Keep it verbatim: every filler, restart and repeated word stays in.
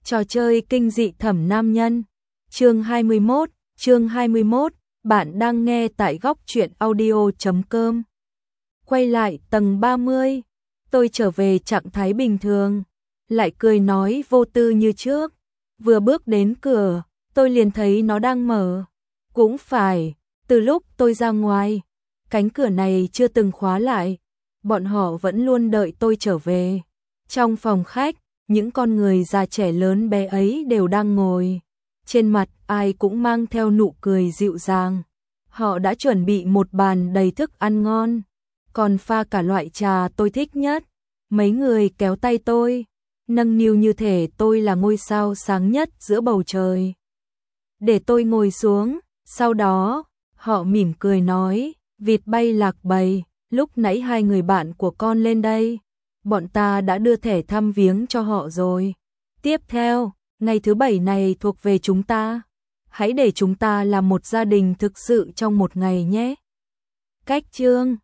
Trò chơi kinh dị thẩm nam nhân. Chương hai mươi mốt, chương hai mươi mốt, bạn đang nghe tại góc truyện audio chấm com. Quay lại tầng ba mươi, tôi trở về trạng thái bình thường, lại cười nói vô tư như trước. Vừa bước đến cửa, tôi liền thấy nó đang mở. Cũng phải, từ lúc tôi ra ngoài, cánh cửa này chưa từng khóa lại, bọn họ vẫn luôn đợi tôi trở về. Trong phòng khách, những con người già trẻ lớn bé ấy đều đang ngồi. Trên mặt ai cũng mang theo nụ cười dịu dàng. Họ đã chuẩn bị một bàn đầy thức ăn ngon, còn pha cả loại trà tôi thích nhất. Mấy người kéo tay tôi, nâng niu như thể tôi là ngôi sao sáng nhất giữa bầu trời. Để tôi ngồi xuống, sau đó, họ mỉm cười nói, vịt bay lạc bầy, lúc nãy hai người bạn của con lên đây, bọn ta đã đưa thẻ thăm viếng cho họ rồi. Tiếp theo, ngày thứ bảy này thuộc về chúng ta. Hãy để chúng ta làm một gia đình thực sự trong một ngày nhé. Cách chương